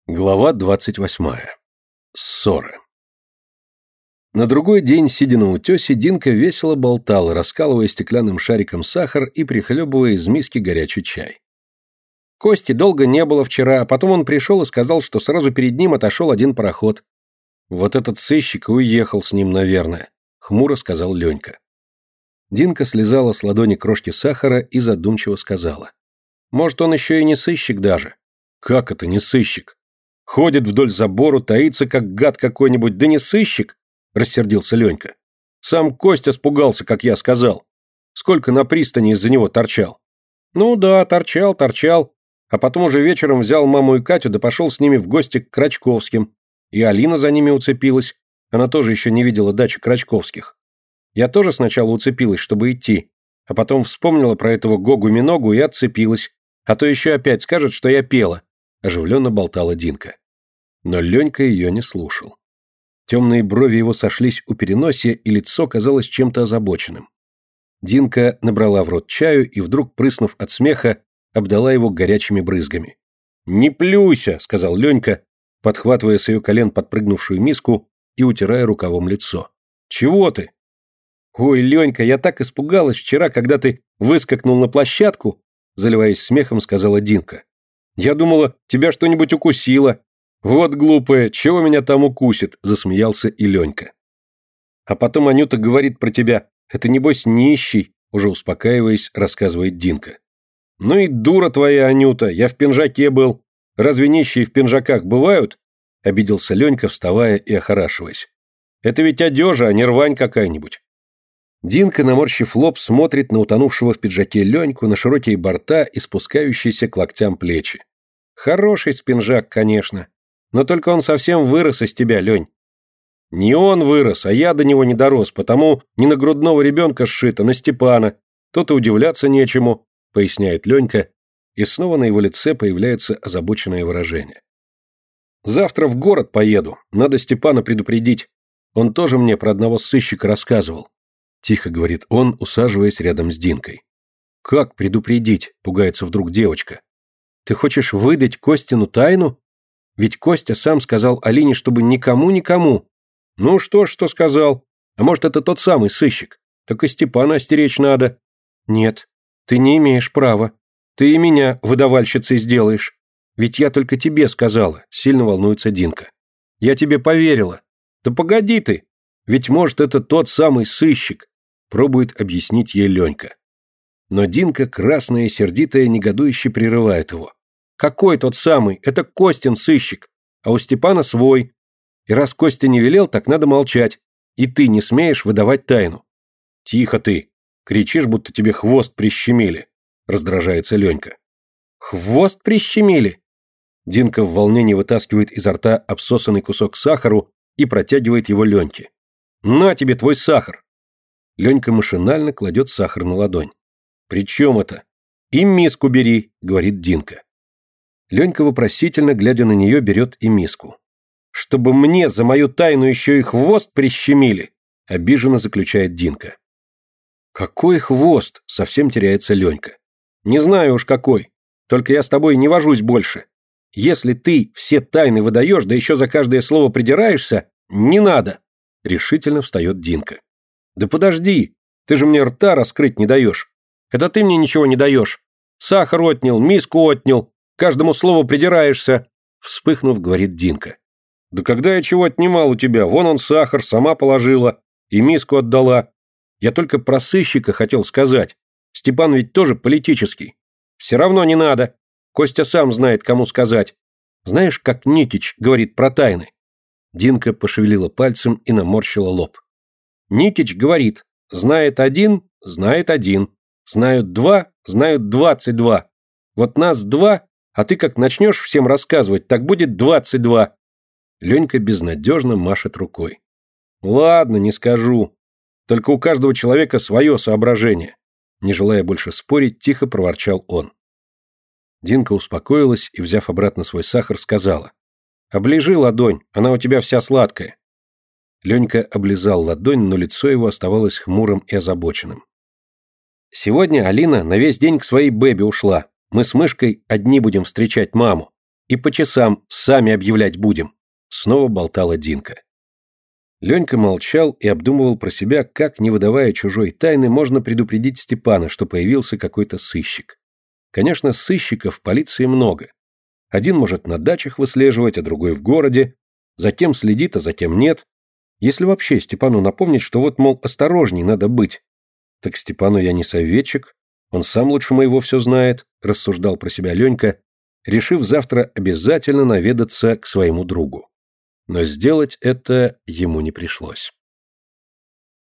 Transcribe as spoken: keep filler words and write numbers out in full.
Глава двадцать восьмая. Ссоры. На другой день, сидя на утесе, Динка весело болтала, раскалывая стеклянным шариком сахар и прихлебывая из миски горячий чай. Кости долго не было вчера, а потом он пришел и сказал, что сразу перед ним отошел один пароход. Вот этот сыщик и уехал с ним, наверное, хмуро сказал Ленька. Динка слезала с ладони крошки сахара и задумчиво сказала. Может, он еще и не сыщик даже. Как это не сыщик? Ходит вдоль забору, таится, как гад какой-нибудь, да не сыщик, рассердился Ленька. Сам Костя испугался, как я сказал. Сколько на пристани из-за него торчал. Ну да, торчал, торчал, а потом уже вечером взял маму и Катю, да пошел с ними в гости к Крачковским. И Алина за ними уцепилась, она тоже еще не видела дачи Крачковских. Я тоже сначала уцепилась, чтобы идти, а потом вспомнила про этого Гогу-Миногу и отцепилась, а то еще опять скажет, что я пела. Оживленно болтала Динка. Но Ленька ее не слушал. Темные брови его сошлись у переносия, и лицо казалось чем-то озабоченным. Динка набрала в рот чаю и, вдруг прыснув от смеха, обдала его горячими брызгами. «Не плюйся!» — сказал Ленька, подхватывая с ее колен подпрыгнувшую миску и утирая рукавом лицо. «Чего ты?» «Ой, Ленька, я так испугалась вчера, когда ты выскакнул на площадку!» заливаясь смехом, сказала Динка. «Я думала, тебя что-нибудь укусило. Вот глупая, чего меня там укусит?» – засмеялся и Ленька. «А потом Анюта говорит про тебя. Это, небось, нищий», – уже успокаиваясь, рассказывает Динка. «Ну и дура твоя, Анюта, я в пинжаке был. Разве нищие в пинжаках бывают?» – обиделся Ленька, вставая и охорашиваясь. «Это ведь одежа, а не рвань какая-нибудь». Динка, наморщив лоб, смотрит на утонувшего в пиджаке Леньку, на широкие борта и спускающиеся к локтям плечи. Хороший спинжак, конечно, но только он совсем вырос из тебя, Лень. Не он вырос, а я до него не дорос, потому не на грудного ребенка сшито, на Степана. Тут и удивляться нечему, поясняет Ленька, и снова на его лице появляется озабоченное выражение. Завтра в город поеду, надо Степана предупредить. Он тоже мне про одного сыщика рассказывал. Тихо говорит он, усаживаясь рядом с Динкой. «Как предупредить?» – пугается вдруг девочка. «Ты хочешь выдать Костину тайну? Ведь Костя сам сказал Алине, чтобы никому-никому». «Ну что ж, что сказал? А может, это тот самый сыщик? Так и Степана остеречь надо». «Нет, ты не имеешь права. Ты и меня выдавальщицей сделаешь. Ведь я только тебе сказала», – сильно волнуется Динка. «Я тебе поверила». «Да погоди ты! Ведь, может, это тот самый сыщик», – пробует объяснить ей Ленька. Но Динка, красная и сердитая, негодующе прерывает его. «Какой тот самый? Это Костин сыщик, а у Степана свой. И раз Костя не велел, так надо молчать. И ты не смеешь выдавать тайну». «Тихо ты! Кричишь, будто тебе хвост прищемили», – раздражается Ленька. «Хвост прищемили?» Динка в волнении вытаскивает изо рта обсосанный кусок сахару и протягивает его Леньке. «На тебе твой сахар!» Ленька машинально кладет сахар на ладонь. «При чем это?» «И миску бери», — говорит Динка. Ленька вопросительно, глядя на нее, берет и миску. «Чтобы мне за мою тайну еще и хвост прищемили!» — обиженно заключает Динка. «Какой хвост?» — совсем теряется Ленька. «Не знаю уж какой. Только я с тобой не вожусь больше. Если ты все тайны выдаешь, да еще за каждое слово придираешься, не надо!» — решительно встает Динка. «Да подожди, ты же мне рта раскрыть не даешь. Это ты мне ничего не даешь. Сахар отнял, миску отнял, каждому слову придираешься», — вспыхнув, говорит Динка. «Да когда я чего отнимал у тебя? Вон он сахар, сама положила и миску отдала. Я только про сыщика хотел сказать. Степан ведь тоже политический. Все равно не надо. Костя сам знает, кому сказать. Знаешь, как Никич говорит про тайны?» Динка пошевелила пальцем и наморщила лоб. «Никич говорит, знает один, знает один. Знают два, знают двадцать два. Вот нас два, а ты как начнешь всем рассказывать, так будет двадцать два». Ленька безнадежно машет рукой. «Ладно, не скажу. Только у каждого человека свое соображение». Не желая больше спорить, тихо проворчал он. Динка успокоилась и, взяв обратно свой сахар, сказала. «Оближи ладонь, она у тебя вся сладкая». Ленька облизал ладонь, но лицо его оставалось хмурым и озабоченным. «Сегодня Алина на весь день к своей бэбе ушла. Мы с Мышкой одни будем встречать маму. И по часам сами объявлять будем», — снова болтала Динка. Ленька молчал и обдумывал про себя, как, не выдавая чужой тайны, можно предупредить Степана, что появился какой-то сыщик. Конечно, сыщиков в полиции много. Один может на дачах выслеживать, а другой в городе, затем следит, а затем нет. Если вообще Степану напомнить, что вот, мол, осторожней надо быть. Так Степану я не советчик, он сам лучше моего все знает, рассуждал про себя Ленька, решив завтра обязательно наведаться к своему другу. Но сделать это ему не пришлось.